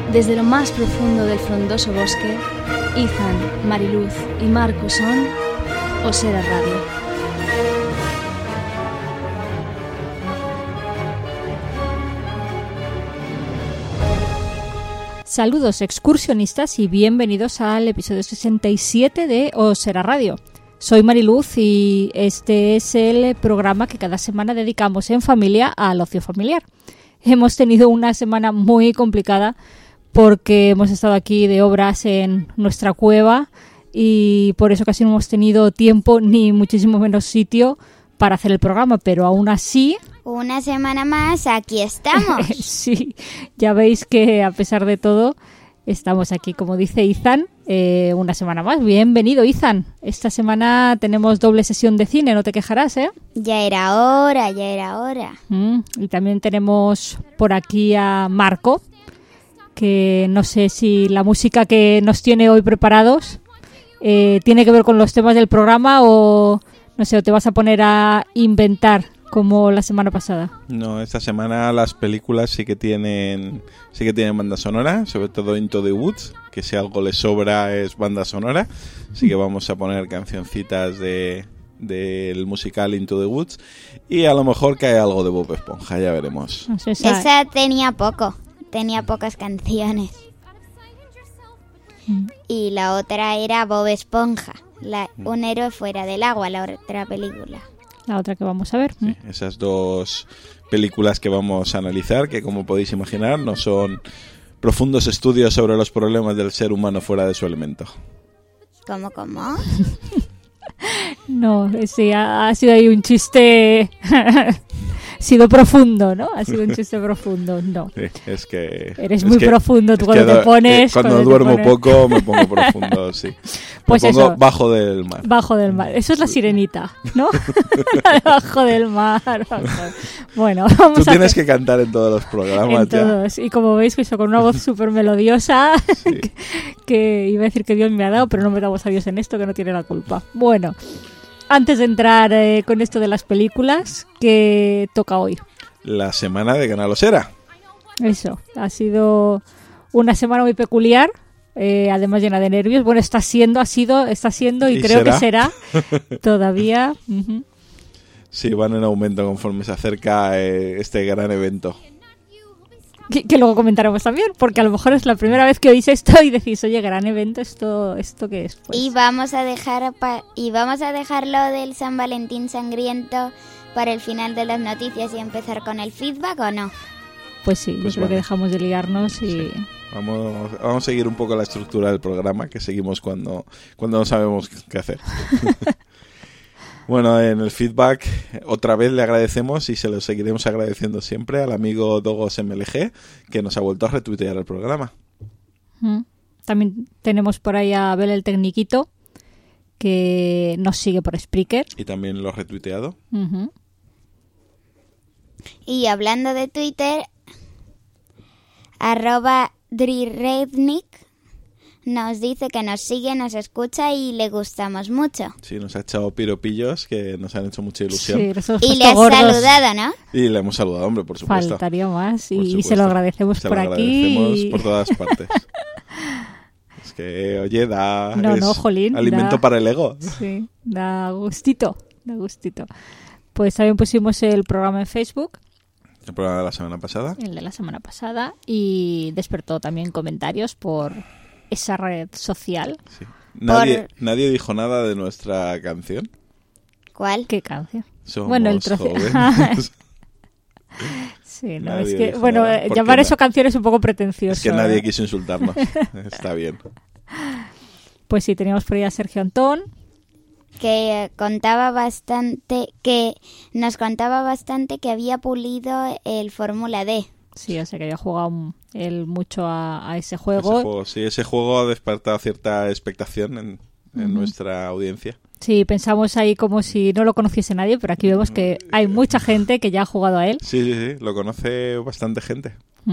Desde lo más profundo del frondoso bosque, Ethan, Mariluz y Marco son Osera Radio. Saludos excursionistas y bienvenidos al episodio 67 de Osera Radio. Soy Mariluz y este es el programa que cada semana dedicamos en familia al ocio familiar. Hemos tenido una semana muy complicada porque hemos estado aquí de obras en nuestra cueva y por eso casi no hemos tenido tiempo ni muchísimo menos sitio para hacer el programa, pero aún así... Una semana más, aquí estamos. Sí, ya veis que a pesar de todo estamos aquí, como dice Ethan, una semana más. Bienvenido, Ethan. Esta semana tenemos doble sesión de cine, no te quejarás, ¿eh? Ya era hora, ya era hora. Y también tenemos por aquí a Marco, que no sé si la música que nos tiene hoy preparados tiene que ver con los temas del programa o, no sé, o te vas a poner a inventar como la semana pasada. No, esta semana las películas sí que tienen banda sonora, sobre todo Into the Woods, que si algo le sobra es banda sonora, así que vamos a poner cancioncitas del musical Into the Woods y a lo mejor cae algo de Bob Esponja, ya veremos. No sé, esa tenía pocas canciones. Y la otra era Bob Esponja, un héroe fuera del agua, la otra película. La otra que vamos a ver. Sí, esas dos películas que vamos a analizar, que como podéis imaginar no son profundos estudios sobre los problemas del ser humano fuera de su elemento. ¿Cómo? No, sí, ha sido ahí un chiste... Ha sido profundo, ¿no? Ha sido un chiste profundo, no. Sí, es que... Eres muy profundo tú cuando te pones... Cuando duermo poco me pongo profundo, sí. Pues me pongo eso, bajo del mar. Bajo del mar. Eso es la sirenita, ¿no? Bajo del mar. Bueno, vamos Tú tienes que cantar en todos los programas en todos. Y como veis, que con una voz súper melodiosa, sí. que iba a decir que Dios me ha dado, pero no me damos a Dios en esto, que no tiene la culpa. Bueno... Antes de entrar con esto de las películas, ¿qué toca hoy? La semana de Canal Osera. Eso, ha sido una semana muy peculiar, además llena de nervios. Bueno, está siendo y creo que será todavía. Uh-huh. Sí, van en aumento conforme se acerca este gran evento. Que luego comentaremos también, porque a lo mejor es la primera vez que oís esto y decís, oye, gran evento, ¿esto qué es? Pues... Y vamos a dejar lo del San Valentín sangriento para el final de las noticias y empezar con el feedback, ¿o no? Pues sí, yo creo que dejamos de liarnos y... Sí. Vamos a seguir un poco la estructura del programa, que seguimos cuando no sabemos qué hacer. Bueno, en el feedback otra vez le agradecemos y se lo seguiremos agradeciendo siempre al amigo Dogos MLG, que nos ha vuelto a retuitear el programa. También tenemos por ahí a Abel el Tecniquito, que nos sigue por Spreaker. Y también lo ha retuiteado. Uh-huh. Y hablando de Twitter, @DriRednick nos dice que nos sigue, nos escucha y le gustamos mucho. Sí, nos ha echado piropillos que nos han hecho mucha ilusión. Sí, y le has saludado, ¿no? Y le hemos saludado, hombre, por supuesto. Faltaría más y se lo agradecemos por aquí. Se lo agradecemos por todas partes. Es que, oye, jolín, alimento para el ego. Sí, da gustito. Pues también pusimos el programa en Facebook. El programa de la semana pasada. El de la semana pasada. Y despertó también comentarios por... esa red social. Sí. Nadie dijo nada de nuestra canción. ¿Cuál? ¿Qué canción? Somos el trozo. Sí, no, nadie es que, bueno, llamar eso canción es un poco pretencioso. Es que nadie quiso insultarnos. Está bien. Pues sí, teníamos por ahí a Sergio Antón. Que nos contaba bastante que había pulido el Fórmula D. Sí, o sea que había jugado él mucho a ese juego. Ese juego ha despertado cierta expectación en nuestra audiencia. Sí, pensamos ahí como si no lo conociese nadie, pero aquí vemos que hay mucha gente que ya ha jugado a él. Sí, lo conoce bastante gente.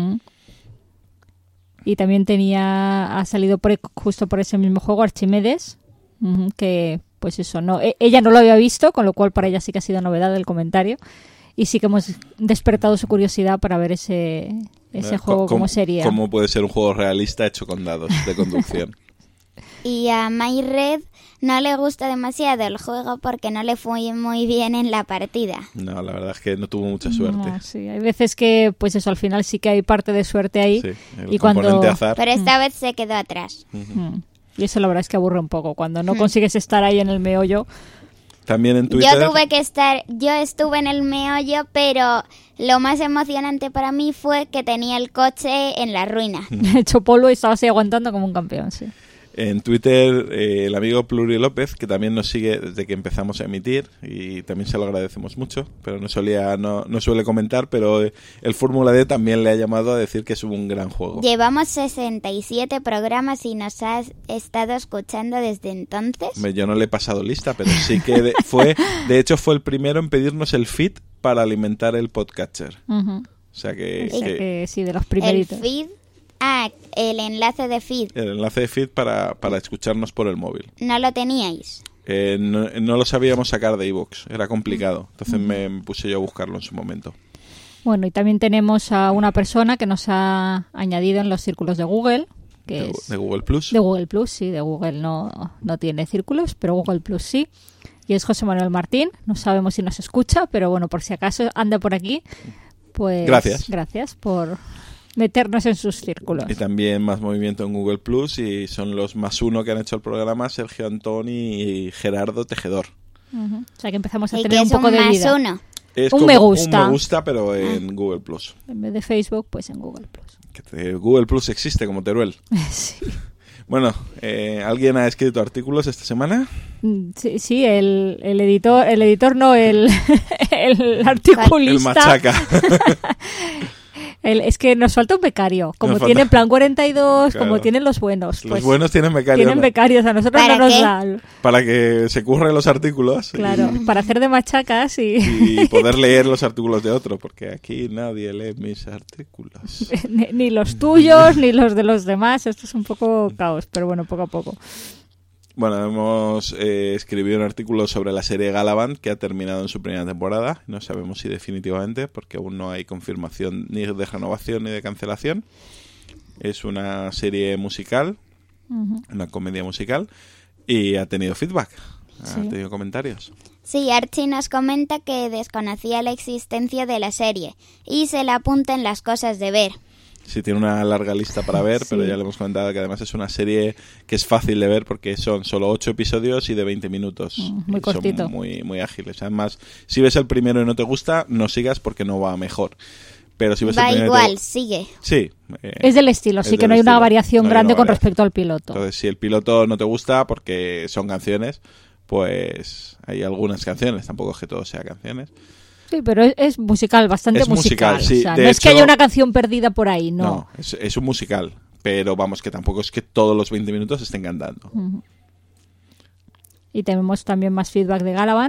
Y también ha salido justo por ese mismo juego Archimedes, que pues eso, ella no lo había visto, con lo cual para ella sí que ha sido novedad el comentario. Y sí que hemos despertado su curiosidad para ver ese ese juego cómo sería. ¿Cómo puede ser un juego realista hecho con dados de conducción? Y a Myred no le gusta demasiado el juego porque no le fue muy bien en la partida. No, la verdad es que no tuvo mucha suerte. No, sí, hay veces que, pues eso, al final sí que hay parte de suerte ahí. Sí, el y componente cuando azar. Pero esta vez se quedó atrás. Y eso la verdad es que aburre un poco. Cuando no consigues estar ahí en el meollo. También en Twitter. Yo estuve en el meollo, pero lo más emocionante para mí fue que tenía el coche en la ruina. Hecho polvo y estaba así aguantando como un campeón, sí. En Twitter, el amigo Pluri López, que también nos sigue desde que empezamos a emitir, y también se lo agradecemos mucho, pero no suele comentar, pero el Fórmula D también le ha llamado a decir que es un gran juego. Llevamos 67 programas y nos has estado escuchando desde entonces. Yo no le he pasado lista, pero sí que de hecho fue el primero en pedirnos el feed para alimentar el podcatcher. Uh-huh. O sea que sí, de los primeritos. El feed. El enlace de feed. El enlace de feed para escucharnos por el móvil. ¿No lo teníais? No lo sabíamos sacar de iVoox, era complicado. Entonces me puse yo a buscarlo en su momento. Bueno, y también tenemos a una persona que nos ha añadido en los círculos de Google. Que ¿De Google Plus? De Google Plus, sí. De Google no tiene círculos, pero Google Plus sí. Y es José Manuel Martín. No sabemos si nos escucha, pero bueno, por si acaso anda por aquí, pues gracias por meternos en sus círculos. Y también más movimiento en Google Plus, y son los +1 que han hecho el programa: Sergio Antoni y Gerardo Tejedor. Uh-huh. O sea que empezamos a ¿Y tener qué un poco de vida. +1? Es un como me gusta. Un me gusta, pero en Google Plus. En vez de Facebook, pues en Google Plus. Google Plus existe como Teruel. Sí. Bueno, ¿alguien ha escrito artículos esta semana? Sí, el editor no, el articulista. El machaca. Es que nos falta un becario. Como tiene Plan 42, claro, como tienen los buenos. Los buenos tienen becarios. Tienen becarios, a nosotros no nos dan. Para que se curren los artículos. Claro, para hacer de machacas y poder leer los artículos de otro, porque aquí nadie lee mis artículos. Ni los tuyos, ni los de los demás. Esto es un poco caos, pero bueno, poco a poco. Bueno, hemos escribido un artículo sobre la serie Galavant, que ha terminado en su primera temporada. No sabemos si definitivamente, porque aún no hay confirmación ni de renovación ni de cancelación. Es una serie musical, una comedia musical, y ha tenido feedback, ha tenido comentarios. Sí, Archie nos comenta que desconocía la existencia de la serie y se la apunta en las cosas de ver. Sí, tiene una larga lista para ver, pero ya le hemos comentado que además es una serie que es fácil de ver porque son solo 8 episodios y de 20 minutos. Muy cortito. Son muy ágiles. Además, si ves el primero y no te gusta, no sigas porque no va mejor. Pero si ves va el primero igual, sigue. Sí. Es del estilo, sí que no hay una variación grande con respecto al piloto. Entonces, si el piloto no te gusta porque son canciones, pues hay algunas canciones, tampoco es que todo sea canciones. Sí, pero es musical, bastante musical. Sí. O sea, no es que haya una canción perdida por ahí, no. No, es un musical, pero vamos, que tampoco es que todos los 20 minutos estén cantando. Uh-huh. Y tenemos también más feedback de Galavant.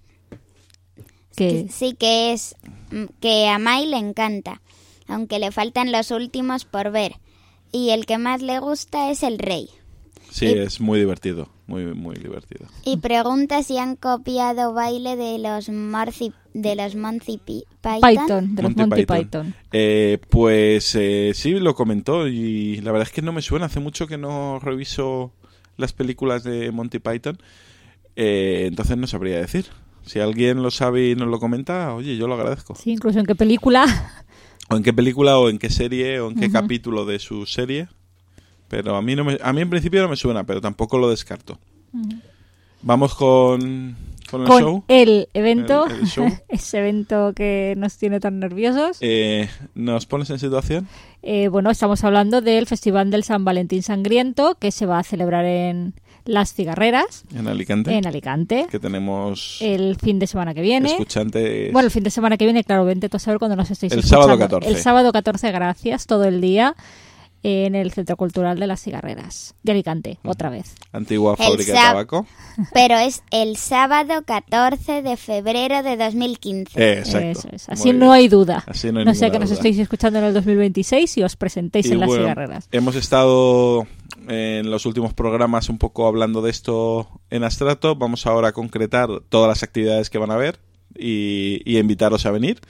Sí, que a Mai le encanta, aunque le faltan los últimos por ver. Y el que más le gusta es el rey. Sí, es muy divertido, muy divertido. Y pregunta si han copiado baile de los Monty Python. De los Monty Python. Pues sí, lo comentó y la verdad es que no me suena. Hace mucho que no reviso las películas de Monty Python, entonces no sabría decir. Si alguien lo sabe y nos lo comenta, oye, yo lo agradezco. Sí, incluso en qué película. O en qué película, o en qué serie, o en qué capítulo de su serie. Pero a mí en principio no me suena, pero tampoco lo descarto. Vamos con el show. El evento, el show. Ese evento que nos tiene tan nerviosos. ¿Nos pones en situación? Bueno, estamos hablando del Festival del San Valentín Sangriento, que se va a celebrar en Las Cigarreras. En Alicante. En Alicante. Que tenemos el fin de semana que viene. Escuchantes. Bueno, el fin de semana que viene, claro, vente tú a saber cuando nos estéis escuchando. El sábado 14. El sábado 14, gracias, todo el día. En el Centro Cultural de las Cigarreras de Alicante, otra vez. Antigua fábrica de tabaco. Pero es el sábado 14 de febrero de 2015. Exacto. Eso es. Así no hay duda. Así no hay no sé que duda. nos estéis escuchando en el 2026 y os presentéis en las Cigarreras. Hemos estado en los últimos programas un poco hablando de esto en abstracto. Vamos ahora a concretar todas las actividades que van a haber y invitaros a venir.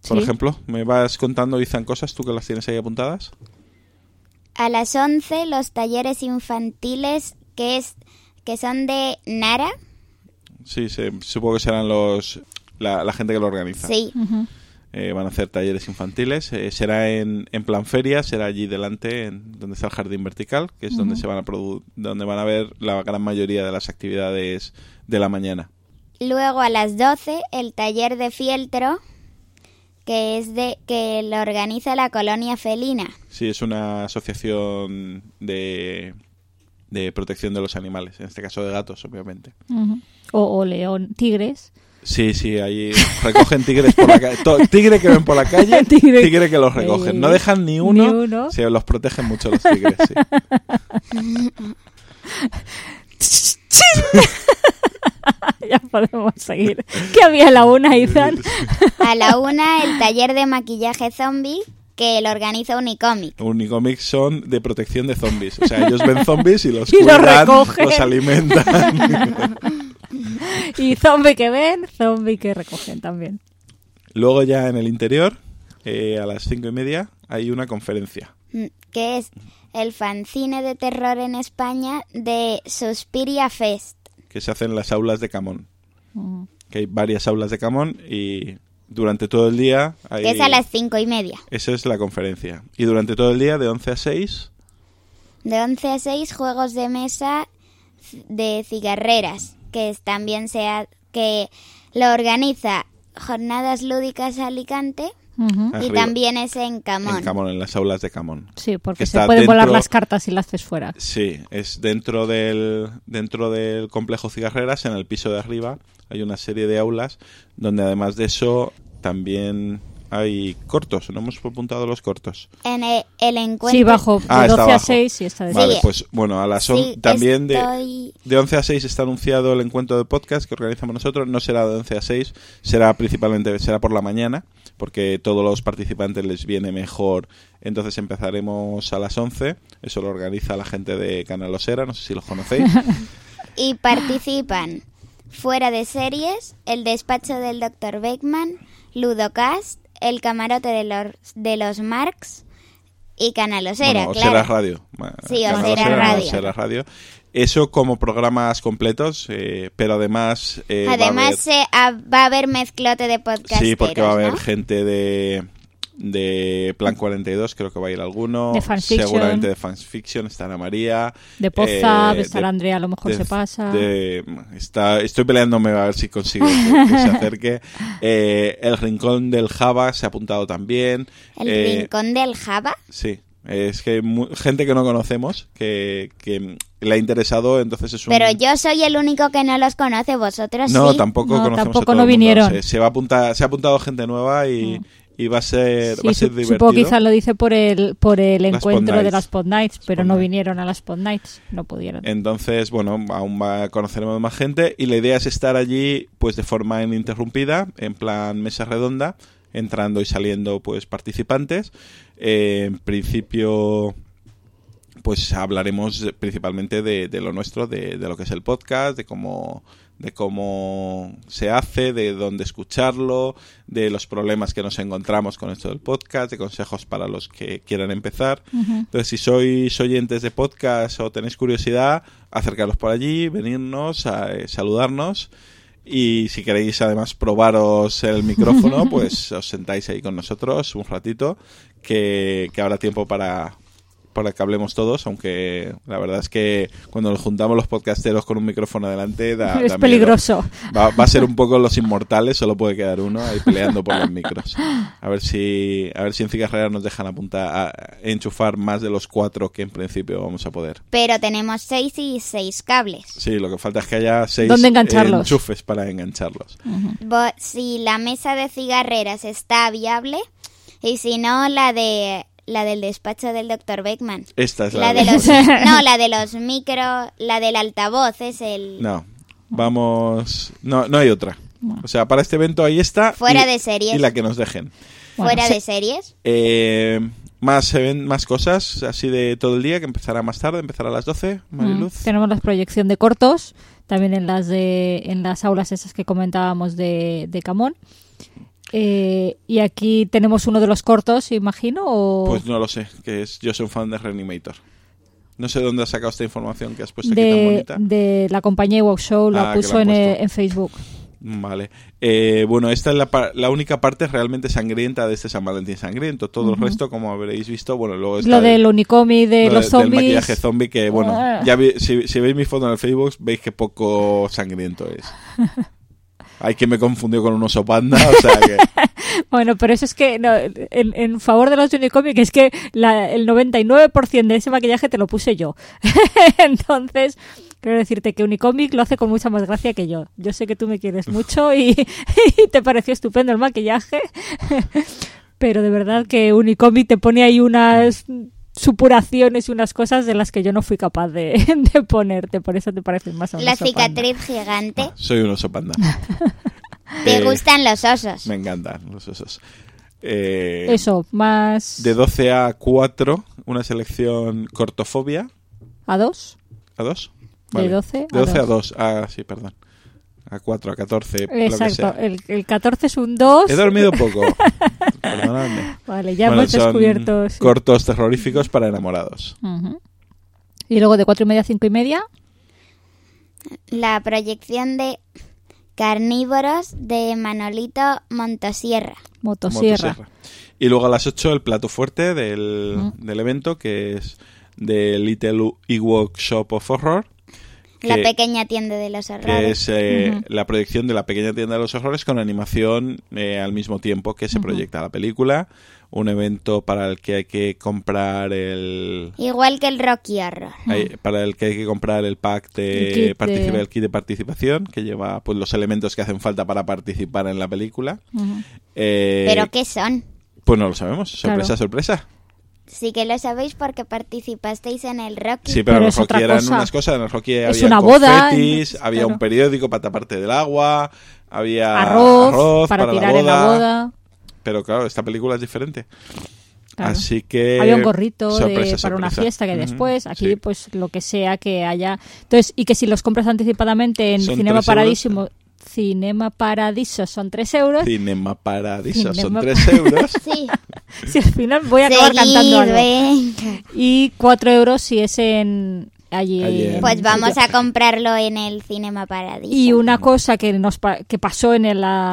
Por Sí. ejemplo, ¿me vas contando, Izan, cosas tú que las tienes ahí apuntadas? A las 11 los talleres infantiles que son de Nara. Sí, supongo que serán la gente que lo organiza. Sí. Ujú. Van a hacer talleres infantiles. Será en plan feria, será allí delante, donde está el jardín vertical, que es donde donde van a ver la gran mayoría de las actividades de la mañana. Luego a las 12 el taller de fieltro, que lo organiza la Colonia Felina. Sí, es una asociación de protección de los animales, en este caso de gatos, obviamente. Ujú. O león, tigres. Sí, ahí recogen tigres por la calle. Tigre que ven por la calle, tigre que los recogen. No dejan ni uno. Sí, los protegen mucho los tigres, sí. Ya podemos seguir. ¿Qué había a la 1, Izan? A la 1 el taller de maquillaje zombie, que lo organiza Unicomic. Unicomic son de protección de zombies. O sea, ellos ven zombies y los Y los cuidan, recogen. los alimentan. Y zombie que ven, zombie que recogen también. Luego ya en el interior, a las 5:30, hay una conferencia. Que es el fanzine de terror en España de Suspiria Fest. Que se hace en las aulas de Camón. Ujú. Que hay varias aulas de Camón y durante todo el día... Que es a las 5:30. Esa es la conferencia. Y durante todo el día, de 11 a 6... De 11 a 6, juegos de mesa de cigarreras, que lo organiza Jornadas Lúdicas Alicante. Ujú. Y arriba, también es en Camón. en Camón, en las aulas de Camón. Sí, porque Que se está pueden volar dentro- las cartas y las haces fuera. Sí, es dentro del complejo Cigarreras, en el piso de arriba, hay una serie de aulas donde además de eso también hay cortos. ¿No hemos apuntado los cortos? En el encuentro. Sí, bajo de Ah, está 12 a abajo. 6 y está de Vale, Sí. pues bueno, a las Sí, también estoy- de 11 a 6 está anunciado el encuentro de podcast que organizamos nosotros. No será de 11 a 6, será por la mañana, porque todos los participantes les viene mejor. Entonces empezaremos a las 11. Eso lo organiza la gente de Canal Osera, no sé si los conocéis. Y participan Fuera de Series, El Despacho del Dr. Beckman, Ludocast, El Camarote de los Marx y Canal Osera, Bueno, claro. Osera Radio. Sí, Canal Osera Radio. Osera Radio. Eso como programas completos, pero además... Además va a haber mezclote de podcasteros, sí, porque va a haber ¿no? gente de Plan 42, creo que va a ir alguno. De Fanfiction. Seguramente de Fanfiction estará María. De Pozap, estará Andrea, a lo mejor se pasa. Estoy peleándome a ver si consigo que se acerque. El Rincón del Java se ha apuntado también. El Rincón del Java. Sí. Es que gente que no conocemos que le ha interesado, entonces es un... Pero yo soy el único que no los conoce, vosotros No, sí. tampoco No, conocemos tampoco a todo no el mundo. vinieron. Se ha apuntado gente nueva y va a ser, Sí, va a ser divertido. supongo que quizás lo dice por el encuentro Pod de Nights. las Pod Nights, pero Pod no Nights. vinieron a las Pod Nights, no pudieron. Entonces, bueno, aún conoceremos más gente y la idea es estar allí pues de forma ininterrumpida, en plan mesa redonda, entrando y saliendo pues participantes. En principio, pues hablaremos principalmente de lo nuestro, de lo que es el podcast, de cómo se hace, de dónde escucharlo, de los problemas que nos encontramos con esto del podcast, de consejos para los que quieran empezar. Entonces, si sois oyentes de podcast o tenéis curiosidad, acercaros por allí, venirnos, saludarnos. Y si queréis además probaros el micrófono, pues os sentáis ahí con nosotros un ratito, que habrá tiempo para que hablemos todos, aunque la verdad es que cuando nos juntamos los podcasteros con un micrófono delante da Es miedo. peligroso. Va a ser un poco los inmortales, solo puede quedar uno ahí peleando por los micros. A ver si en Cigarreras nos dejan enchufar más de los 4 que en principio vamos a poder. Pero tenemos 6 y 6 cables. Sí, lo que falta es que haya 6 ¿Dónde engancharlos? enchufes para engancharlos. Si la mesa de cigarreras está viable, y si no, la del despacho del Dr. Beckman. Esta es La de los la de los micro, la del altavoz es el No, vamos... No hay otra. O sea, para este evento ahí está. Fuera de series. Y la que nos dejen. fuera Bueno, de series. Más cosas así de todo el día, que empezará más tarde, empezará a las 12, Mariluz. Tenemos la proyección de cortos, también en las aulas esas que comentábamos de Camón. Y aquí tenemos uno de los cortos, imagino, o... Pues no lo sé, yo soy un fan de Reanimator. No sé dónde has sacado esta información que has puesto aquí tan bonita. De la compañía Wow Show, la puso en Facebook. Vale. Bueno, esta es la única parte realmente sangrienta de este San Valentín sangriento. Todo el resto, como habréis visto, bueno, luego está lo del unicómic de los zombies. Del maquillaje zombie, que bueno, ya si veis mi foto en el Facebook, veis que poco sangriento es. Hay que me confundió con un oso panda, o sea que... Bueno, pero eso es que, no, en favor de los Unicomic, es que el 99% de ese maquillaje te lo puse yo. Entonces, quiero decirte que Unicomic lo hace con mucha más gracia que yo. Yo sé que tú me quieres mucho y te pareció estupendo el maquillaje, pero de verdad que Unicomic te pone ahí unas supuraciones y unas cosas de las que yo no fui capaz de ponerte, por eso te pareces más a un La oso cicatriz panda. gigante. Soy un oso panda. ¿Te gustan los osos? Me encantan los osos. Eso, más... De 12 a 4, una selección cortofobia. ¿A 2? ¿A 2? De Vale. 12 de 12 a 2. Ah, sí, perdón. A 4, a 14, Exacto, lo que sea. el 14 es un 2. He dormido poco. Perdonadme. Vale, ya Bueno, hemos descubierto... sí. Cortos terroríficos para enamorados. Uh-huh. Y luego de 4:30 a 5:30... La proyección de Carnívoros de Manolito Motosierra. Motosierra. Y luego a las 8 el plato fuerte del evento, que es The Little Ewok Shop of Horror. La pequeña tienda de los horrores. Que es la proyección de la pequeña tienda de los horrores con animación al mismo tiempo que se proyecta la película. Un evento para el que hay que comprar Igual que el Rocky Horror. Para el que hay que comprar el pack de el kit de participación, que lleva pues los elementos que hacen falta para participar en la película. ¿Pero qué son? Pues no lo sabemos. Sorpresa, Claro. sorpresa. Sí que lo sabéis porque participasteis en el Rocky. Sí, pero en el es otra Rocky eran cosa. unas cosas. En el Rocky Es había una boda, confetis, había claro. un periódico para taparte del agua, había arroz para tirar la en la boda. Pero claro, esta película es diferente. Claro. Así que... Había un gorrito sorpresa, para una sorpresa. fiesta que después, aquí sí. pues lo que sea que haya. Entonces, y que si los compras anticipadamente en Son Cinema 3 Paradiso, Cinema Paradiso son 3 euros. Cinema Paradiso Cinema son 3 euros. Sí. Si al final voy a acabar cantando algo. Y 4 euros si es allí en... Pues vamos a comprarlo en el Cinema Paradiso. Y una cosa que pasó en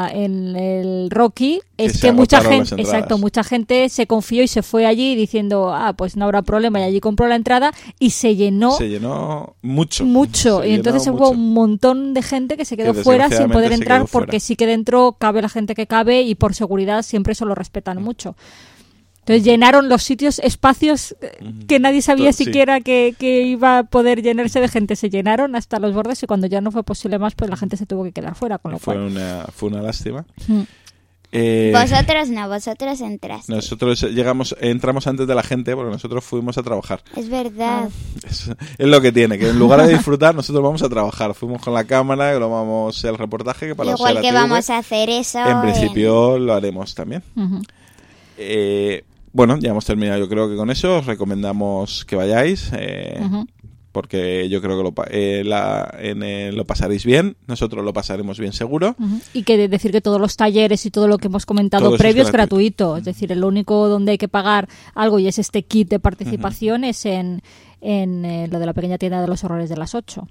el Rocky es se que mucha agotaron las gente, entradas. exacto, mucha gente se confió y se fue allí diciendo, pues no habrá problema, y allí compró la entrada y se llenó Se llenó mucho. mucho. Se Y entonces llenó hubo mucho. un montón de gente que se quedó Que fuera sin poder desgraciadamente se entrar quedó porque fuera. sí que dentro cabe la gente que cabe y por seguridad siempre eso lo respetan mucho. Entonces llenaron los sitios, espacios que nadie sabía Sí. siquiera que iba a poder llenarse de gente. Se llenaron hasta los bordes y cuando ya no fue posible más, pues la gente se tuvo que quedar fuera. Con lo Fue cual... una lástima. Mm. Vosotros no, vosotros entrasteis. Nosotros entramos antes de la gente porque nosotros fuimos a trabajar. Es verdad. Es lo que tiene, que en lugar de disfrutar nosotros vamos a trabajar. Fuimos con la cámara, grabamos el reportaje que para Igual la que TV, vamos a hacer eso. en principio lo haremos también. Ujú. Bueno, ya hemos terminado yo creo que con eso. Os recomendamos que vayáis Ujú. porque yo creo que lo pasaréis bien. Nosotros lo pasaremos bien seguro. Ujú. Y que decir que todos los talleres y todo lo que hemos comentado Todo eso previo es es gratuito. Es decir, el único donde hay que pagar algo y es este kit de participación es en lo de la pequeña tienda de los horrores de las 8.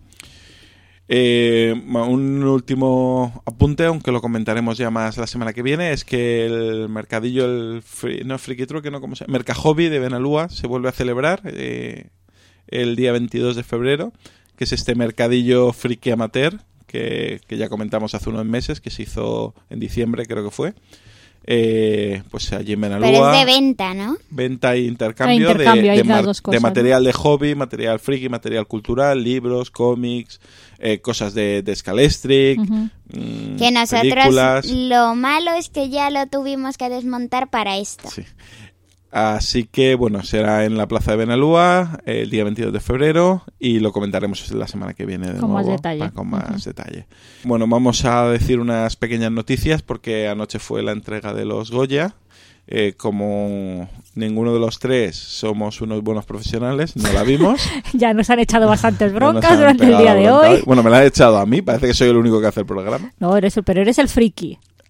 Un último apunte, aunque lo comentaremos ya más la semana que viene, es que el mercadillo, no Friki Truque, no como se llama, Mercahobby de Benalúa se vuelve a celebrar el día 22 de febrero, que es este mercadillo friki amateur que ya comentamos hace unos meses, que se hizo en diciembre, creo que fue. Pues allí en Benalúa. Pero es de venta, ¿no? Venta e intercambio, Intercambio, hay las dos de cosas, material de hobby, material friki, material cultural, libros, cómics, cosas de Scalestric, Ujú. Que nosotros películas. lo malo es que ya lo tuvimos que desmontar para esto. Sí. Así que, bueno, será en la Plaza de Benalúa el día 22 de febrero y lo comentaremos la semana que viene de Con nuevo. más detalle. Con más detalle. Bueno, vamos a decir unas pequeñas noticias porque anoche fue la entrega de los Goya. Como ninguno de los tres somos unos buenos profesionales, no la vimos. Ya nos han echado bastantes No nos broncas han durante el pegado día la de bronca hoy. Bueno, me la han echado a mí, parece que soy el único que hace el programa. No, pero eres el friki.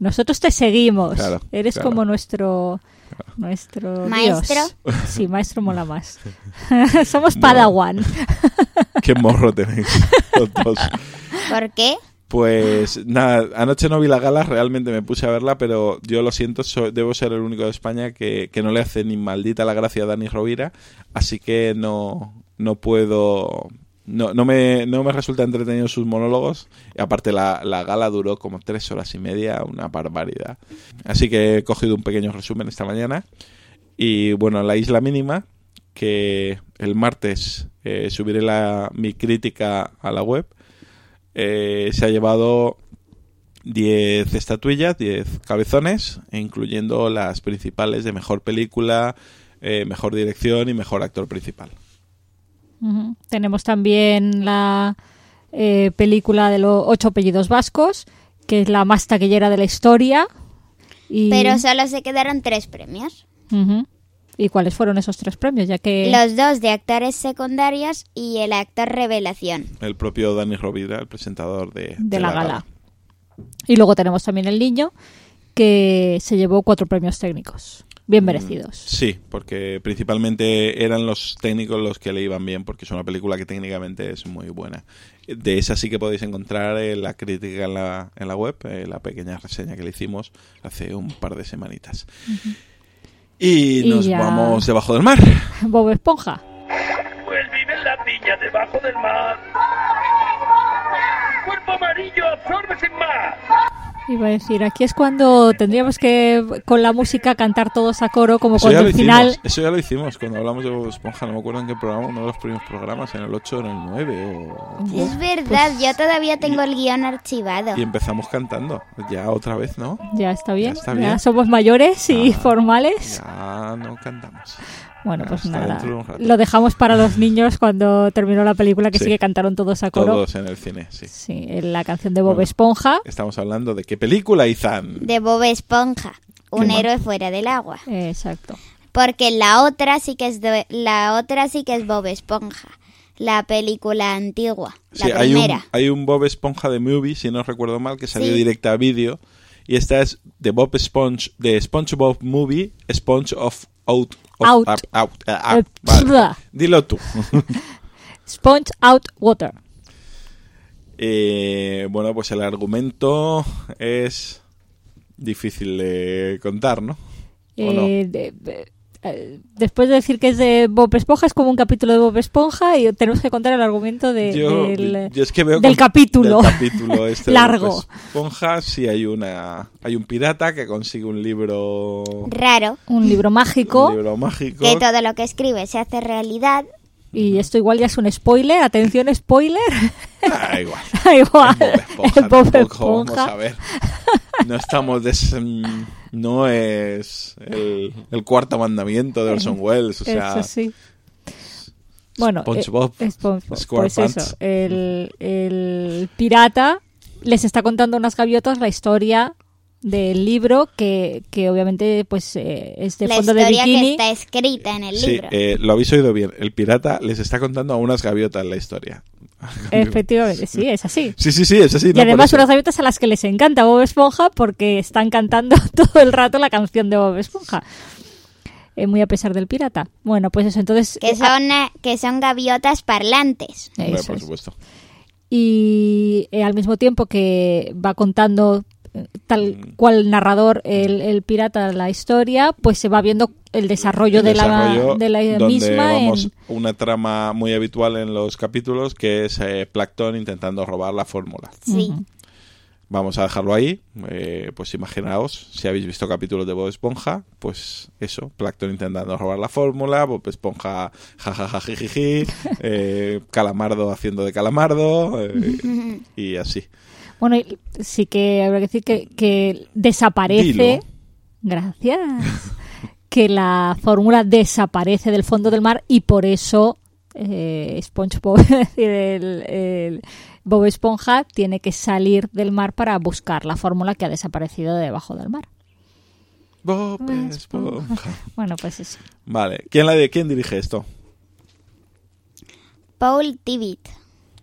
Nosotros te seguimos. Claro, Eres claro. como nuestro Maestro. Dios. Sí, maestro mola más. Somos Padawan. Qué morro tenéis los dos. ¿Por qué? Pues nada, anoche no vi la gala, realmente me puse a verla, pero yo lo siento, debo ser el único de España que no le hace ni maldita la gracia a Dani Rovira, así que no puedo... No me resulta entretenido sus monólogos. Y aparte la gala duró como 3 horas y media, una barbaridad. Así que he cogido un pequeño resumen esta mañana. Y bueno, La Isla Mínima, que el martes subiré mi crítica a la web, se ha llevado 10 estatuillas, 10 cabezones, incluyendo las principales de mejor película, mejor dirección y mejor actor principal. Uh-huh. Tenemos también la película de los 8 apellidos vascos, que es la más taquillera de la historia. Pero solo se quedaron 3 premios. Uh-huh. ¿Y cuáles fueron esos 3 premios? Ya que Los 2 de actores secundarios y el actor revelación. El propio Dani Rovira, el presentador de la gala. Y luego tenemos también El Niño, que se llevó 4 premios técnicos. Bien merecidos. Sí, porque principalmente eran los técnicos los que le iban bien, porque es una película que técnicamente es muy buena. De esa sí que podéis encontrar la crítica en la web, la pequeña reseña que le hicimos hace un par de semanitas. Uh-huh. Y nos vamos debajo del mar. Bob Esponja. Pues vive en la piña debajo del mar. Cuerpo amarillo absorbe sin más. Iba a decir, aquí es cuando tendríamos que con la música cantar todos a coro, como eso cuando al final... Eso ya lo hicimos cuando hablamos de Bob Esponja, no me acuerdo en qué programa, uno de los primeros programas, en el 8 o en el 9 o... Es verdad, Pues... yo todavía tengo el guión archivado. Y empezamos cantando, ya otra vez, ¿no? Ya está bien, Ya somos mayores y formales. Ya no cantamos. Bueno, pues hasta nada, lo dejamos para los niños cuando terminó la película, que sí que cantaron todos a coro. Todos en el cine, sí. Sí, en la canción de Bob Esponja. Estamos hablando de qué película, Izan. De Bob Esponja, un héroe fuera del agua. Exacto. Porque la otra sí que es Bob Esponja, la película antigua, sí, la primera. Hay un Bob Esponja de Movie, si no recuerdo mal, que salió directa a vídeo. Y esta es de SpongeBob Movie, Sponge of Out. Vale. Dilo tú. Sponge Out Water. Bueno, pues el argumento es difícil de contar, ¿no? ¿O no? Después de decir que es de Bob Esponja, es como un capítulo de Bob Esponja y tenemos que contar el argumento del capítulo. Del capítulo este largo. De Bob Esponja, sí hay un pirata que consigue un libro raro. Un libro mágico. Que todo lo que escribe se hace realidad. Y esto igual ya es un spoiler. Atención, spoiler. Igual. Igual. El Bob Esponja. Vamos a ver. No estamos no es el cuarto mandamiento de Orson Welles, o sea... Eso sí. Bueno, SpongeBob, pues eso, el pirata les está contando a unas gaviotas la historia del libro que obviamente pues es de fondo de bikini. La historia que está escrita en el libro. Lo habéis oído bien. El pirata les está contando a unas gaviotas la historia. Efectivamente, sí, es así. Sí, es así. Y además unas gaviotas a las que les encanta Bob Esponja porque están cantando todo el rato la canción de Bob Esponja. Muy a pesar del pirata. Bueno, pues eso, entonces... Que son gaviotas parlantes. Eso por supuesto. Y al mismo tiempo que va contando tal cual narrador el pirata la historia, pues se va viendo el desarrollo de la misma. Una trama muy habitual en los capítulos que es Plankton intentando robar la fórmula. Sí. Uh-huh. Vamos a dejarlo ahí. Pues imaginaos, si habéis visto capítulos de Bob Esponja, pues eso, Plankton intentando robar la fórmula, Bob Esponja jajajajijiji, Calamardo haciendo de Calamardo, y así. Bueno, sí que habrá que decir que desaparece. Dilo. Gracias. Que la fórmula desaparece del fondo del mar y por eso SpongeBob, es decir, el Bob Esponja tiene que salir del mar para buscar la fórmula que ha desaparecido de debajo del mar. Bob Esponja. Bueno, pues eso. Vale. ¿Quién dirige esto? Paul Tibbitt.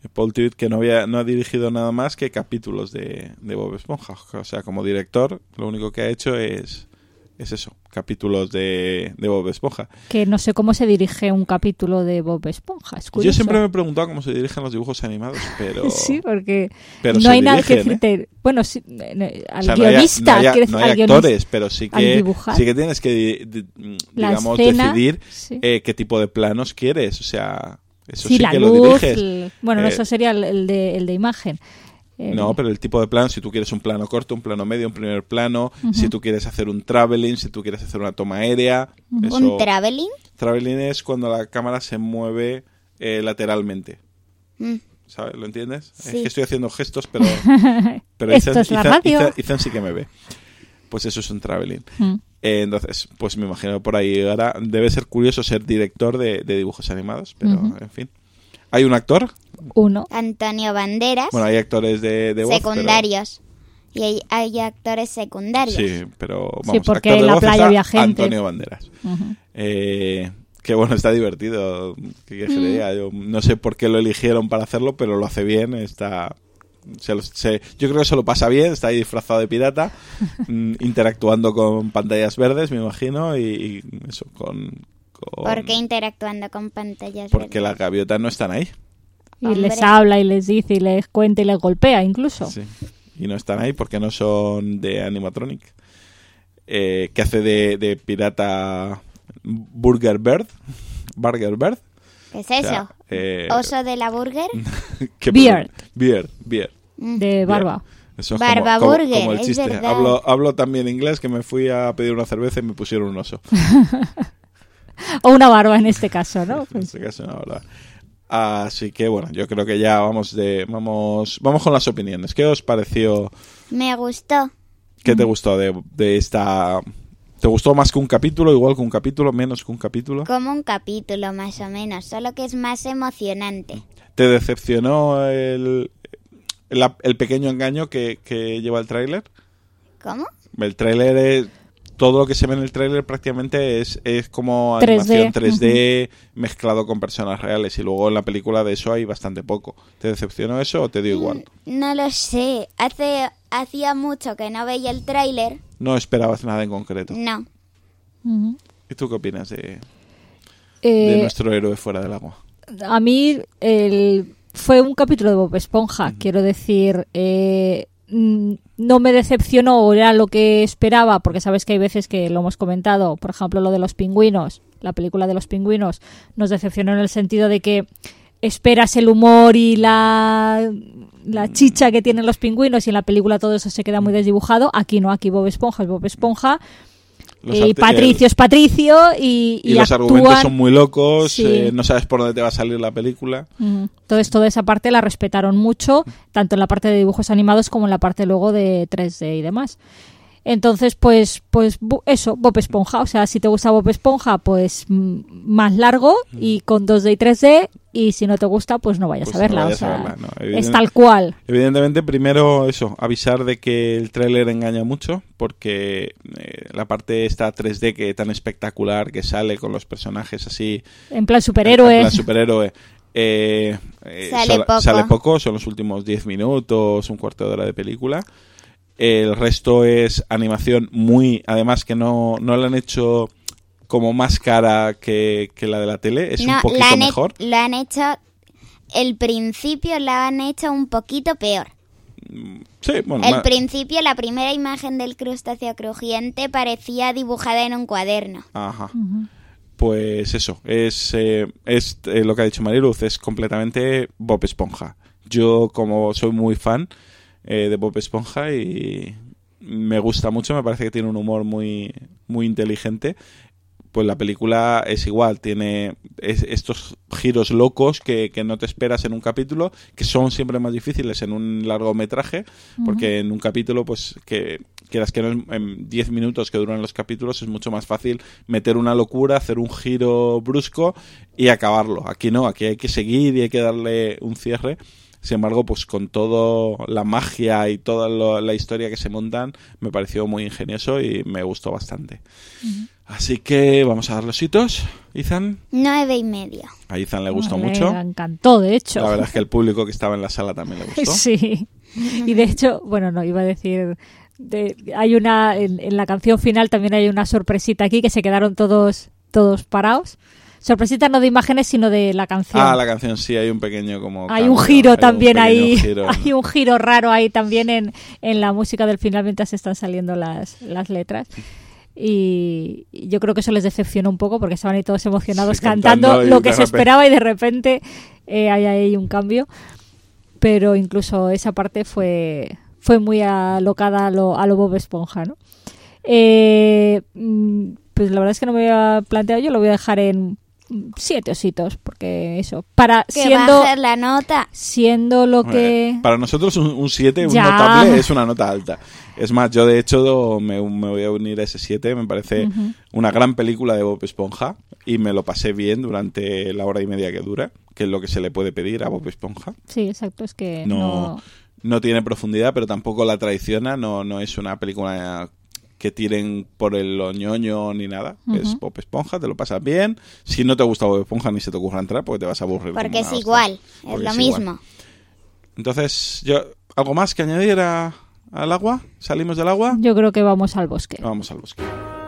Paul Tyree, que no ha dirigido nada más que capítulos de Bob Esponja. O sea, como director, lo único que ha hecho es eso, capítulos de Bob Esponja. Que no sé cómo se dirige un capítulo de Bob Esponja. Es curioso. Yo siempre me he preguntado cómo se dirigen los dibujos animados, pero... Sí, porque pero no hay dirigen, nada que decirte. Bueno, sí, al o sea, guionista, no hay actores, pero sí que tienes que, digamos, decidir sí. Qué tipo de planos quieres. O sea, eso sí, sí la que luz, lo diriges. Bueno, eso sería el de imagen. No, pero el tipo de plano, si tú quieres un plano corto, un plano medio, un primer plano, si tú quieres hacer un traveling, si tú quieres hacer una toma aérea... Eso, ¿un traveling? Traveling es cuando la cámara se mueve lateralmente. ¿Sabes? ¿Lo entiendes? Sí. Es que estoy haciendo gestos, pero Esto es la radio. Ethan sí que me ve. Pues eso es un traveling. Entonces, pues me imagino por ahí ahora debe ser curioso ser director de dibujos animados, pero en fin. ¿Hay un actor? Uno. Antonio Banderas. Bueno, hay actores de voz, secundarios. Pero... Y hay actores secundarios. Sí, pero vamos, sí, porque actor de en la voz playa está había gente. Antonio Banderas. Que bueno, está divertido. ¿Qué quieres que te diga? Yo no sé por qué lo eligieron para hacerlo, pero lo hace bien. Yo creo que se lo pasa bien. Está ahí disfrazado de pirata, interactuando con pantallas verdes, me imagino, y eso, ¿Por qué interactuando con pantallas porque verdes? las gaviotas no están ahí. Y Hombre. les habla y les dice y les cuenta y les golpea incluso. Sí. Y no están ahí porque no son de animatronic. Que hace de pirata Burger Bird. ¿Qué es eso? ¿Oso de la burger? Beard. Beard. De barba. Eso es Barba como burger, el es chiste. verdad. Hablo también inglés, que me fui a pedir una cerveza y me pusieron un oso. O una barba en este caso, ¿no? En este caso, no, verdad. Así que bueno, yo creo que ya vamos con las opiniones. ¿Qué os pareció? Me gustó. ¿Qué te gustó de esta? ¿Te gustó más que un capítulo, igual que un capítulo, menos que un capítulo? Como un capítulo, más o menos, solo que es más emocionante. ¿Te decepcionó el pequeño engaño que lleva el tráiler? ¿Cómo? El tráiler es... Todo lo que se ve en el tráiler prácticamente es como animación 3D mezclado con personas reales, y luego en la película de eso hay bastante poco. ¿Te decepcionó eso o te dio igual? No lo sé. Hacía mucho que no veía el tráiler. No esperabas nada en concreto. No. ¿Y tú qué opinas de nuestro héroe fuera del agua? A mí fue un capítulo de Bob Esponja, quiero decir... no me decepcionó o era lo que esperaba, porque sabes que hay veces que lo hemos comentado, por ejemplo lo de los pingüinos, la película de los pingüinos nos decepcionó en el sentido de que esperas el humor y la chicha que tienen los pingüinos y en la película todo eso se queda muy desdibujado. Aquí no, aquí Bob Esponja es Bob Esponja. Y Patricio es Patricio y los actúan... argumentos son muy locos, sí. No sabes por dónde te va a salir la película. Entonces toda esa parte la respetaron mucho, tanto en la parte de dibujos animados como en la parte luego de 3D y demás. Entonces pues eso, Bob Esponja, o sea, si te gusta Bob Esponja, pues más largo y con 2D y 3D, y si no te gusta, pues no vayas a verla, no. Es tal cual. Evidentemente, primero eso, avisar de que el tráiler engaña mucho, porque la parte esta 3D que tan espectacular que sale con los personajes así... En plan superhéroe. Sale poco, son los últimos 10 minutos, un cuarto de hora de película. El resto es animación además que no la han hecho como más cara que la de la tele, es un poquito mejor. Lo han hecho, el principio lo han hecho un poquito peor. Sí, bueno, el principio, la primera imagen del crustáceo crujiente parecía dibujada en un cuaderno. Ajá. Pues eso, es lo que ha dicho Mariluz, es completamente Bob Esponja. Yo, como soy muy fan de Bob Esponja y me gusta mucho, me parece que tiene un humor muy, muy inteligente, pues la película es igual, tiene estos giros locos que no te esperas en un capítulo, que son siempre más difíciles en un largometraje, porque en un capítulo, pues que quieras que no, en 10 minutos que duran los capítulos es mucho más fácil meter una locura, hacer un giro brusco y acabarlo. Aquí no, aquí hay que seguir y hay que darle un cierre. Sin embargo, pues con toda la magia y toda la historia que se montan, me pareció muy ingenioso y me gustó bastante. Así que vamos a dar los hitos. Ethan. 9,5. A Ethan le gustó mucho. Me encantó, de hecho. La verdad es que el público que estaba en la sala también le gustó. Sí. Y de hecho, bueno, no, iba a decir... hay una... En la canción final también hay una sorpresita aquí que se quedaron todos parados. Sorpresita no de imágenes, sino de la canción. Ah, la canción sí, hay un pequeño como... Hay un giro también ahí. Hay un giro raro ahí también en la música del final mientras están saliendo las letras. Y yo creo que eso les decepcionó un poco porque estaban ahí todos emocionados cantando lo que se esperaba y de repente hay ahí un cambio. Pero incluso esa parte fue muy alocada a lo Bob Esponja, ¿no? Pues la verdad es que no me había planteado, yo lo voy a dejar en 7 ositos, porque eso, bajar la nota. Siendo lo que... Para nosotros un 7, un notable, es una nota alta. Es más, yo de hecho me voy a unir a ese 7, me parece una gran película de Bob Esponja y me lo pasé bien durante la hora y media que dura, que es lo que se le puede pedir a Bob Esponja. Sí, exacto, es que no tiene profundidad, pero tampoco la traiciona, no es una película que tiren por el ñoño ni nada. Es Bob Esponja, te lo pasas bien. Si no te gusta Bob Esponja ni se te ocurra entrar porque te vas a aburrir. Porque es igual, es lo mismo. Entonces, ¿algo más que añadir al agua? ¿Salimos del agua? Yo creo que vamos al bosque. Vamos al bosque.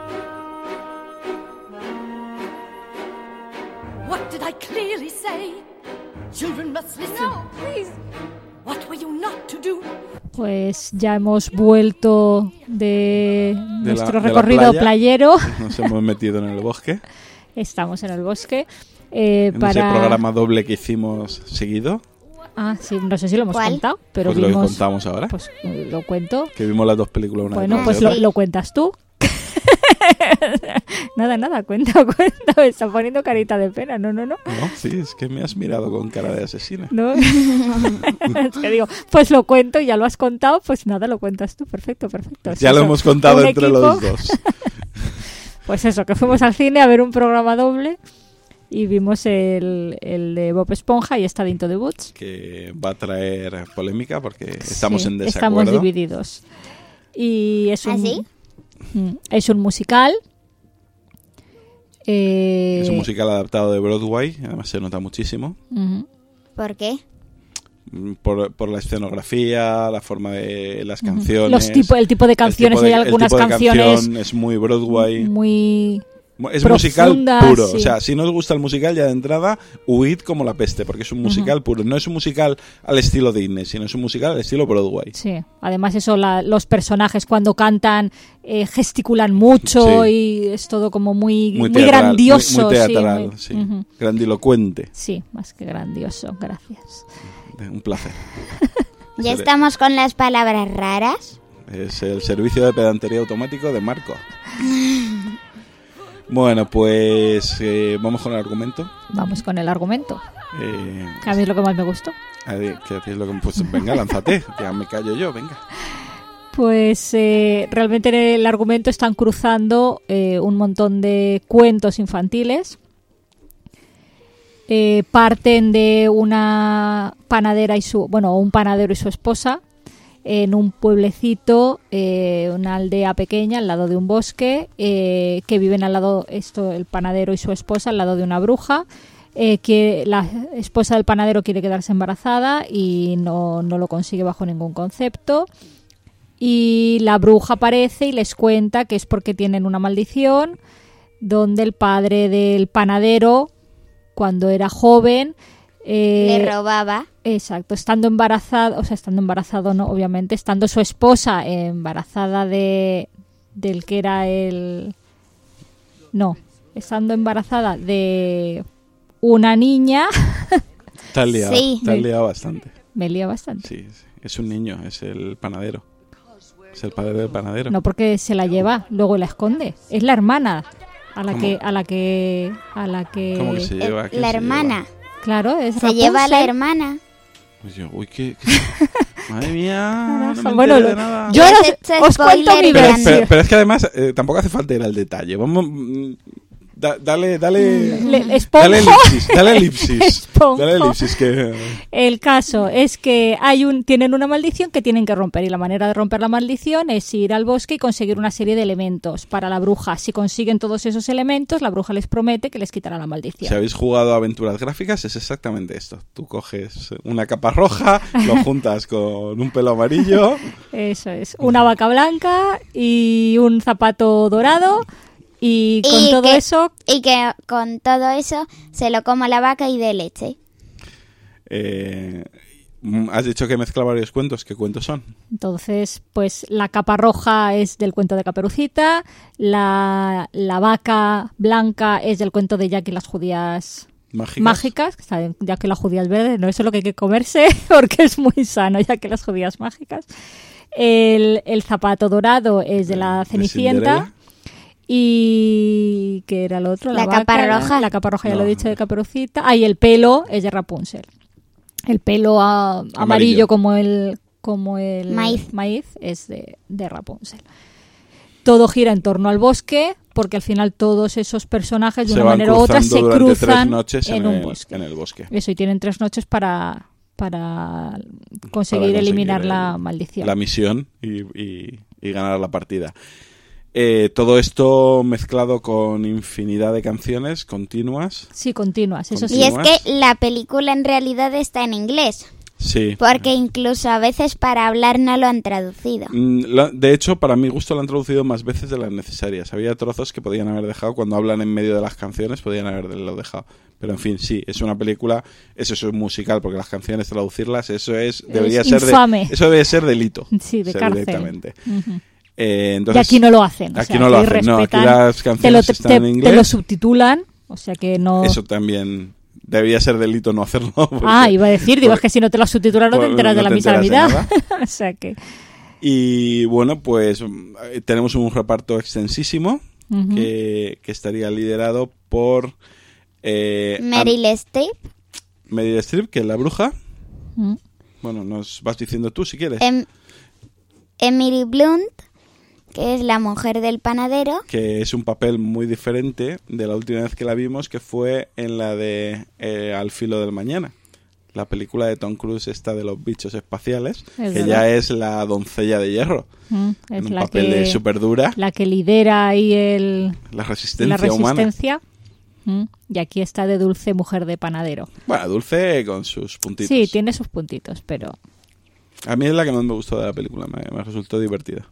What did I clearly say? Children must listen. No, please. What were you not to do? Pues ya hemos vuelto de nuestro recorrido playero. Nos hemos metido en el bosque. Estamos en el bosque. En ese programa doble que hicimos seguido. Ah, sí, no sé si lo hemos contado, pero pues lo contamos ahora. Pues lo cuento. Que vimos las dos películas una vez. Bueno, pues lo cuentas tú. Nada, cuenta, me está poniendo carita de pena, no. No, sí, es que me has mirado con cara de asesina. No, es que digo, pues lo cuento, ya lo has contado, pues nada, lo cuentas tú, perfecto. Ya lo hemos contado entre los dos. Pues eso, que fuimos al cine a ver un programa doble y vimos el de Bob Esponja y está de Into the Woods. Que va a traer polémica porque estamos en desacuerdo. Estamos divididos. Y es ¿Ah, sí? Es un musical. Es un musical adaptado de Broadway, además se nota muchísimo. ¿Por qué? Por la escenografía, la forma de las canciones. El tipo de canciones, hay algunas canciones. Es muy Broadway. Muy... Es profunda, musical puro, sí. O sea, si no os gusta el musical ya de entrada, huid como la peste, porque es un musical puro. No es un musical al estilo Disney, sino es un musical al estilo Broadway. Sí, además eso, los personajes cuando cantan gesticulan mucho, sí. Y es todo como muy teatral, grandioso. Muy teatral, sí. Grandilocuente. Sí, más que grandioso, gracias. Un placer. ¿Ya estamos con las palabras raras? Es el servicio de pedantería automático de Marco. Bueno, pues vamos con el argumento. Vamos con el argumento. A mí es lo que más me gustó. Pues venga, lánzate, ya me callo yo, venga. Pues realmente en el argumento están cruzando un montón de cuentos infantiles. Parten de una panadera un panadero y su esposa en un pueblecito, una aldea pequeña al lado de un bosque, que viven al lado, el panadero y su esposa al lado de una bruja, que la esposa del panadero quiere quedarse embarazada y no lo consigue bajo ningún concepto. Y la bruja aparece y les cuenta que es porque tienen una maldición, donde el padre del panadero, cuando era joven, le robaba. Estando embarazado no, obviamente, estando su esposa embarazada del que era estando embarazada de una niña. Te has liado bastante. Me lía bastante. Sí, es un niño, es el panadero. Es el padre del panadero. No, porque se la lleva, luego la esconde. Es la hermana a la que ¿Cómo que se lleva? La hermana. Claro, es se lleva a la hermana. Uy, ¿qué? Madre mía, no me bueno, de nada. Yo os cuento mi versión. Pero es que además tampoco hace falta ir al detalle. Vamos, Dale Esponjo. Dale elipsis. Esponjo. Dale elipsis que... El caso es que tienen una maldición que tienen que romper y la manera de romper la maldición es ir al bosque y conseguir una serie de elementos para la bruja. Si consiguen todos esos elementos, la bruja les promete que les quitará la maldición. Si habéis jugado a aventuras gráficas, es exactamente esto. Tú coges una capa roja, lo juntas con un pelo amarillo. Eso es. Una vaca blanca y un zapato dorado. Y con todo eso... Y que con todo eso se lo coma la vaca y dé leche. Has dicho que mezcla varios cuentos. ¿Qué cuentos son? Entonces, pues la capa roja es del cuento de Caperucita, la vaca blanca es del cuento de Jack y las judías mágicas. Jack y las judías verdes, no, eso es lo que hay que comerse porque es muy sano, Jack y las judías mágicas. El zapato dorado es de la Cenicienta. ¿Y qué era el otro? La capa roja. La capa roja, ya lo he dicho, de Caperucita. Y el pelo es de Rapunzel. El pelo amarillo como el maíz es de Rapunzel. Todo gira en torno al bosque, porque al final todos esos personajes de una manera u otra se cruzan en un bosque. En el bosque. Eso, y tienen 3 noches para conseguir eliminar la maldición. La misión y ganar la partida. Todo esto mezclado con infinidad de canciones continuas. Sí, continuas, eso sí. Y es que la película en realidad está en inglés. Sí. Porque incluso a veces para hablar no lo han traducido. De hecho, para mi gusto lo han traducido más veces de las necesarias. Había trozos que podían haber dejado cuando hablan en medio de las canciones, podían haberlo dejado. Pero en fin, sí, es una película, eso es musical, porque las canciones traducirlas, eso debería ser delito. Sí, de cárcel. Directamente. Uh-huh. Entonces, y aquí no lo hacen. Aquí no lo hacen, no. Aquí las canciones están en inglés. Te lo subtitulan, o sea que no... Eso también debería ser delito no hacerlo. Iba a decir, es que si no te lo subtitulan no te enteras de la misa de Navidad. O sea que... Y bueno, pues tenemos un reparto extensísimo uh-huh. que estaría liderado por... Meryl Streep. Meryl Streep, que es la bruja. Uh-huh. Bueno, nos vas diciendo tú si quieres. Emily Blunt, que es la mujer del panadero. Que es un papel muy diferente de la última vez que la vimos, que fue en la de Al filo del mañana. La película de Tom Cruise esta de los bichos espaciales, que ya es la doncella de hierro. Es un la papel de súper dura. La que lidera ahí la resistencia humana. Y aquí está de dulce mujer de panadero. Bueno, dulce con sus puntitos. Sí, tiene sus puntitos, pero... A mí es la que más me gustó de la película, me resultó divertida.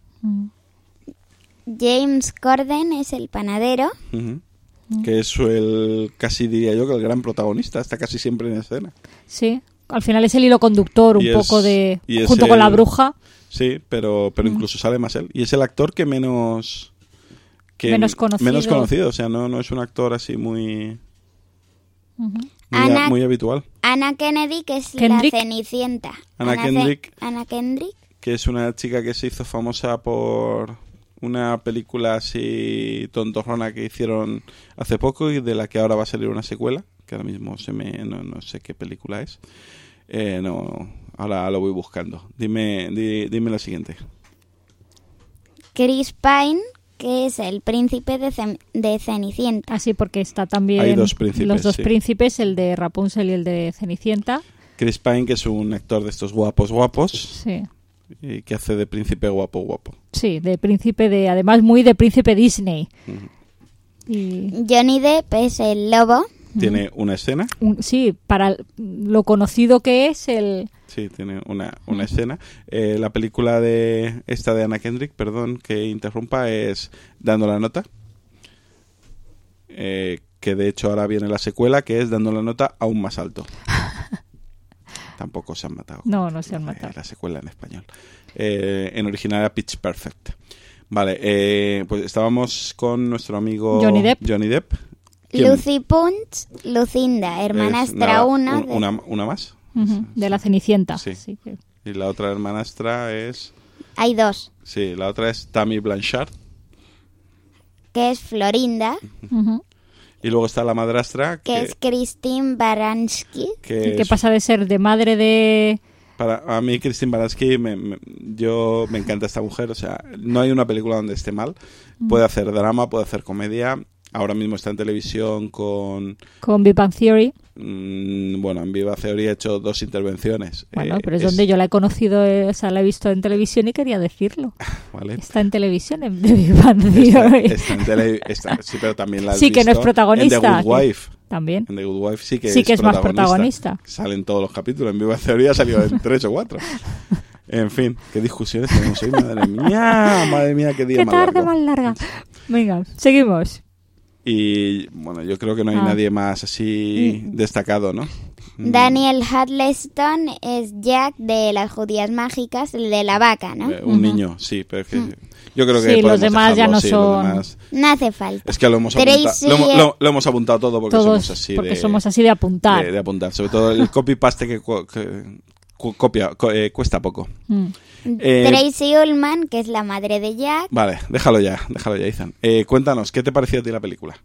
James Corden es el panadero. Uh-huh. Que es casi diría yo que el gran protagonista, está casi siempre en escena. Sí, al final es el hilo conductor junto con la bruja. Sí, pero incluso sale más él. Y es el actor que menos conocido, o sea, no es un actor así muy... Uh-huh. Muy habitual. Anna Kennedy, que es la Cenicienta. Anna Kendrick, que es una chica que se hizo famosa por una película así tontorrona que hicieron hace poco y de la que ahora va a salir una secuela, que ahora mismo no sé qué película es. Ahora lo voy buscando. Dime la siguiente. Chris Pine, que es el príncipe de Cenicienta. Así porque está también... Hay dos príncipes, los dos príncipes, el de Rapunzel y el de Cenicienta. Chris Pine, que es un actor de estos guapos. Sí. Y que hace de príncipe guapo. Sí, de príncipe además muy de príncipe Disney. Uh-huh. Y... Johnny Depp es el lobo. Tiene una escena. Sí, para lo conocido que es el... Sí, tiene una escena. La película de Anna Kendrick, perdón que interrumpa, es Dando la nota. Que de hecho ahora viene la secuela, que es Dando la nota aún más alto. Tampoco se han matado. No se han matado. La secuela en español. En original era Pitch Perfect. Vale, pues estábamos con nuestro amigo Johnny Depp. Lucy Punch, Lucinda, hermanastra una más. Uh-huh. De la Cenicienta. Sí. Sí. Y la otra hermanastra es... Hay dos. Sí, la otra es Tammy Blanchard, que es Florinda. Uh-huh. Y luego está la madrastra, que es Christine Baranski. Que pasa de ser de madre de... A mí Christine Baranski me encanta esta mujer. O sea, no hay una película donde esté mal. Puede hacer drama, puede hacer comedia. ahora mismo está en televisión con Big Bang Theory. Bueno, en Big Bang Theory he hecho 2 intervenciones. Bueno, pero es donde yo la he conocido, o sea, la he visto en televisión y quería decirlo. Vale. Está en televisión en Big Bang Theory. Sí, pero también la has sí, que no es visto protagonista. en The Good Wife. También. En The Good Wife sí que es más protagonista. Salen todos los capítulos. En Big Bang Theory ha salido en 3 o 4. En fin, qué discusiones tenemos hoy, madre mía, qué día qué más tarde largo. más larga. Venga, seguimos. Y bueno, yo creo que no hay nadie más así destacado, ¿no? Daniel Huddleston es Jack de Las Judías Mágicas, el de la vaca, ¿no? Un niño, sí, pero es que yo creo que sí, podemos los demás ya no dejarlo, son... los demás. No hace falta. Es que lo hemos Tracy apuntado, lo hemos apuntado todo porque todos, somos así porque de... somos así de apuntar. De apuntar, sobre todo el copy-paste que cuesta poco. Tracy Ullman, que es la madre de Jack. Vale, déjalo ya, Ethan. Cuéntanos, ¿qué te pareció a ti la película?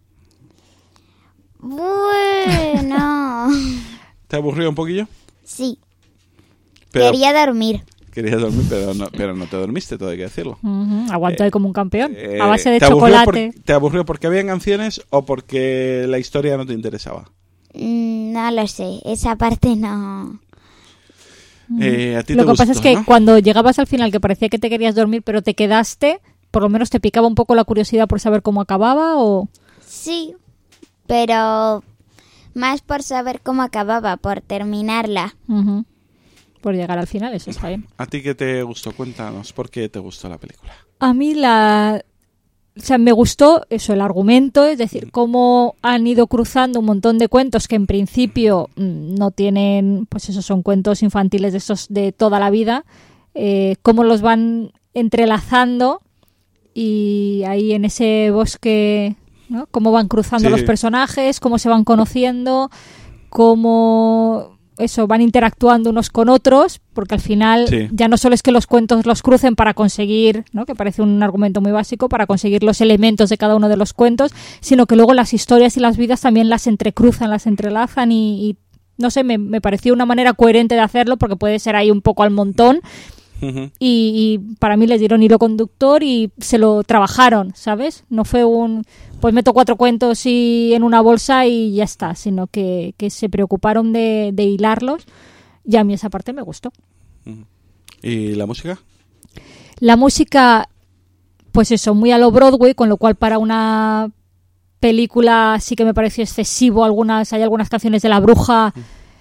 Bueno... ¿Te aburrió un poquillo? Sí. Pero, Quería dormir. Querías dormir, pero no te dormiste, todo hay que decirlo. Aguantó ahí como un campeón, a base de ¿te chocolate. ¿Te aburrió porque habían canciones o porque la historia no te interesaba? No lo sé, esa parte no... ¿A ti Lo te que pasa gustó, es que ¿no? cuando llegabas al final, que parecía que te querías dormir, pero te quedaste, por lo menos te picaba un poco la curiosidad por saber cómo acababa, o... Sí, pero más por saber cómo acababa, por terminarla. Ujú. Por llegar al final, eso está bien. ¿A ti qué te gustó? Cuéntanos, ¿por qué te gustó la película? A mí o sea, me gustó eso, el argumento, es decir, cómo han ido cruzando un montón de cuentos que en principio no tienen, pues eso, son cuentos infantiles de estos de toda la vida, cómo los van entrelazando y ahí en ese bosque, ¿no? Cómo van cruzando los personajes, cómo se van conociendo, cómo... eso, van interactuando unos con otros, porque al final ya no solo es que los cuentos los crucen para conseguir, ¿no? Que parece un argumento muy básico, para conseguir los elementos de cada uno de los cuentos, sino que luego las historias y las vidas también las entrecruzan, las entrelazan y no sé, me pareció una manera coherente de hacerlo, porque puede ser ahí un poco al montón. Y para mí les dieron hilo conductor y se lo trabajaron, ¿sabes? No fue pues meto 4 cuentos en una bolsa y ya está, sino que se preocuparon de hilarlos y a mí esa parte me gustó. ¿Y la música? La música, pues eso, muy a lo Broadway, con lo cual para una película sí que me pareció excesivo. Hay algunas canciones de La Bruja,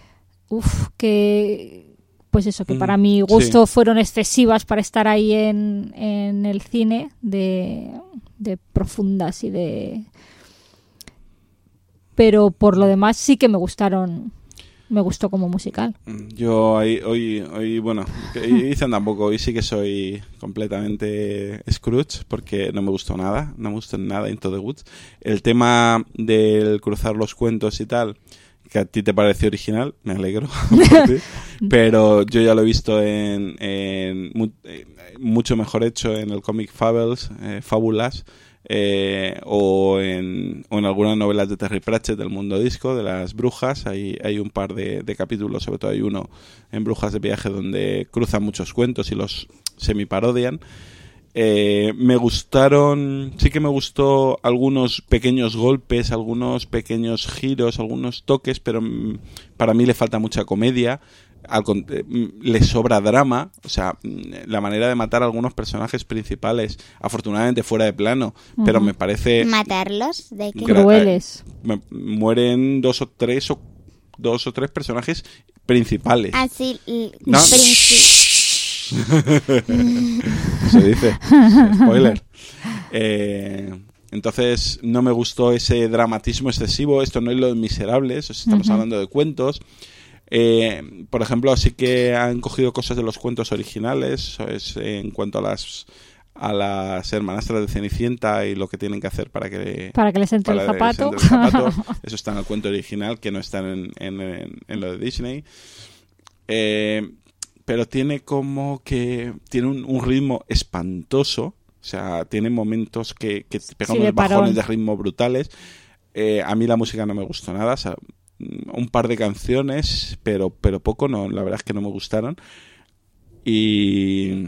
que... pues eso, que para mi gusto fueron excesivas para estar ahí en el cine, de profundas y de... Pero por lo demás sí que me gustó como musical. Yo hoy bueno, Ethan tampoco, hoy sí que soy completamente Scrooge, porque no me gustó nada Into the Woods. El tema del cruzar los cuentos y tal, que a ti te pareció original, me alegro por ti, pero yo ya lo he visto mucho mejor hecho en el cómic Fábulas, o en algunas novelas de Terry Pratchett del mundo disco, de las brujas. Hay un par de capítulos, sobre todo hay uno en Brujas de Viaje, donde cruzan muchos cuentos y los semiparodian. Me gustaron, sí que me gustó algunos pequeños golpes, algunos pequeños giros, algunos toques, pero para mí le falta mucha comedia, le sobra drama. O sea, la manera de matar a algunos personajes principales, afortunadamente fuera de plano, pero me parece... ¿Matarlos? ¿De qué? Crueles. Mueren dos o tres personajes principales. Así, ¿no? Se dice, spoiler. Entonces no me gustó ese dramatismo excesivo. Esto no es lo de Miserables, estamos hablando de cuentos. Por ejemplo, sí que han cogido cosas de los cuentos originales, en cuanto a las hermanastras de Cenicienta y lo que tienen que hacer para que les entre el zapato. Eso está en el cuento original, que no está en lo de Disney. Pero tiene un ritmo espantoso. O sea, tiene momentos que pegan unos bajones de ritmo brutales. A mí la música no me gustó nada. O sea, un par de canciones, pero poco, no, la verdad es que no me gustaron. Y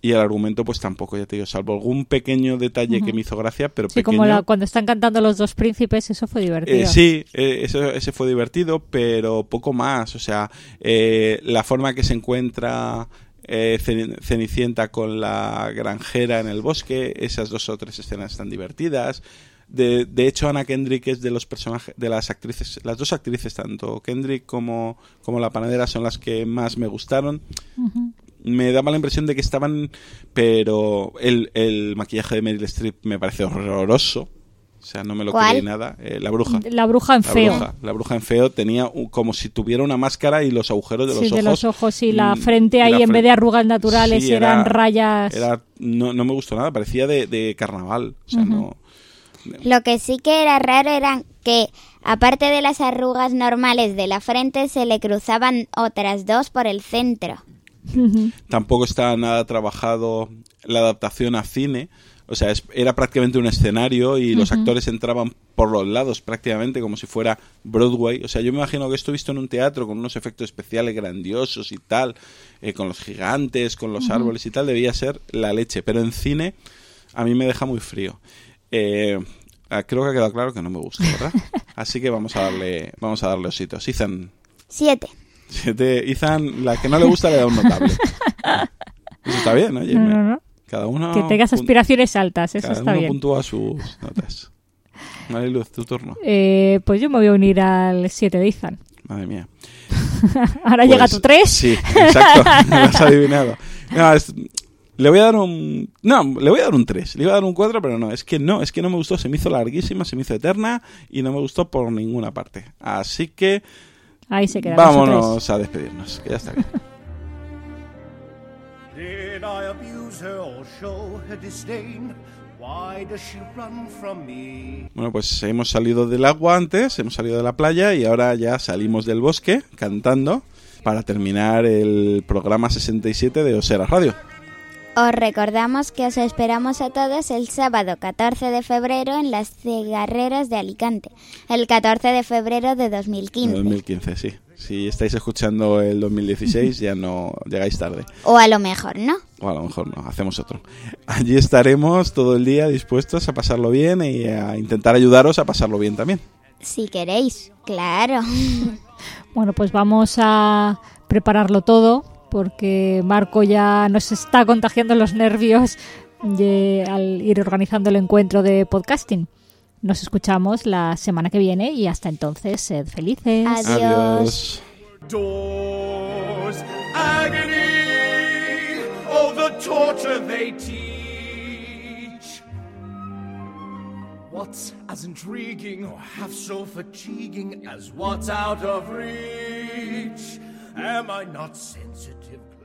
Y el argumento, pues tampoco, ya te digo, salvo algún pequeño detalle que me hizo gracia, pero sí, pequeño. como cuando están cantando los dos príncipes, eso fue divertido. Sí, ese fue divertido, pero poco más. O sea, la forma que se encuentra Cenicienta con la granjera en el bosque, esas 2 o 3 escenas están divertidas. De hecho, Anna Kendrick es de los personajes, de las actrices, las 2 actrices, tanto Kendrick como la panadera, son las que más me gustaron. Me daba la impresión de que estaban, pero el maquillaje de Meryl Streep me parece horroroso. O sea, no me lo creí nada. La bruja. La bruja en feo. La bruja en feo tenía como si tuviera una máscara y los agujeros de los ojos. Sí, de los ojos y la frente ahí, en vez de arrugas naturales, sí, eran rayas. No me gustó nada, parecía de carnaval. O sea, no. Lo que sí que era raro era que, aparte de las arrugas normales de la frente, se le cruzaban otras 2 por el centro. Tampoco está nada trabajado la adaptación a cine. O sea, era prácticamente un escenario y los actores entraban por los lados prácticamente como si fuera Broadway. O sea, yo me imagino que esto visto en un teatro con unos efectos especiales grandiosos y tal, con los gigantes, con los árboles y tal, debía ser la leche. Pero en cine a mí me deja muy frío. Creo que ha quedado claro que no me gusta, ¿verdad? Así que vamos a darle ositos. Ethan. 7. Ethan, la que no le gusta le da un notable. Eso está bien, oye. No. Cada uno que tengas aspiraciones altas, eso está bien. Cada uno puntúa sus notas. Mariluz, tu turno. Pues yo me voy a unir al 7 de Ethan. Madre mía. Ahora llega tu 3. Sí, exacto. Lo has adivinado. No, le voy a dar un 3. Le iba a dar un 4, pero no es que no me gustó. Se me hizo larguísima, se me hizo eterna y no me gustó por ninguna parte. Así que ahí se queda. Vámonos a despedirnos, que ya está bien. Did I abuse her or show her disdain? Why does she run from me? Bueno, pues hemos salido del agua antes, hemos salido de la playa y ahora ya salimos del bosque cantando para terminar el programa 67 de Osera Radio. Os recordamos que os esperamos a todos el sábado 14 de febrero en las Cigarreras de Alicante, el 14 de febrero de 2015. 2015, sí. Si estáis escuchando el 2016 ya no llegáis tarde. O a lo mejor no. O a lo mejor no, hacemos otro. Allí estaremos todo el día dispuestos a pasarlo bien y a intentar ayudaros a pasarlo bien también. Si queréis, claro. Bueno, pues vamos a prepararlo todo, porque Marco ya nos está contagiando los nervios al ir organizando el encuentro de podcasting. Nos escuchamos la semana que viene y hasta entonces, sed felices. Adiós. Doors, agony, oh the torture they teach. What's as intriguing or half so fatiguing as what's out of reach? Am I not sensitive?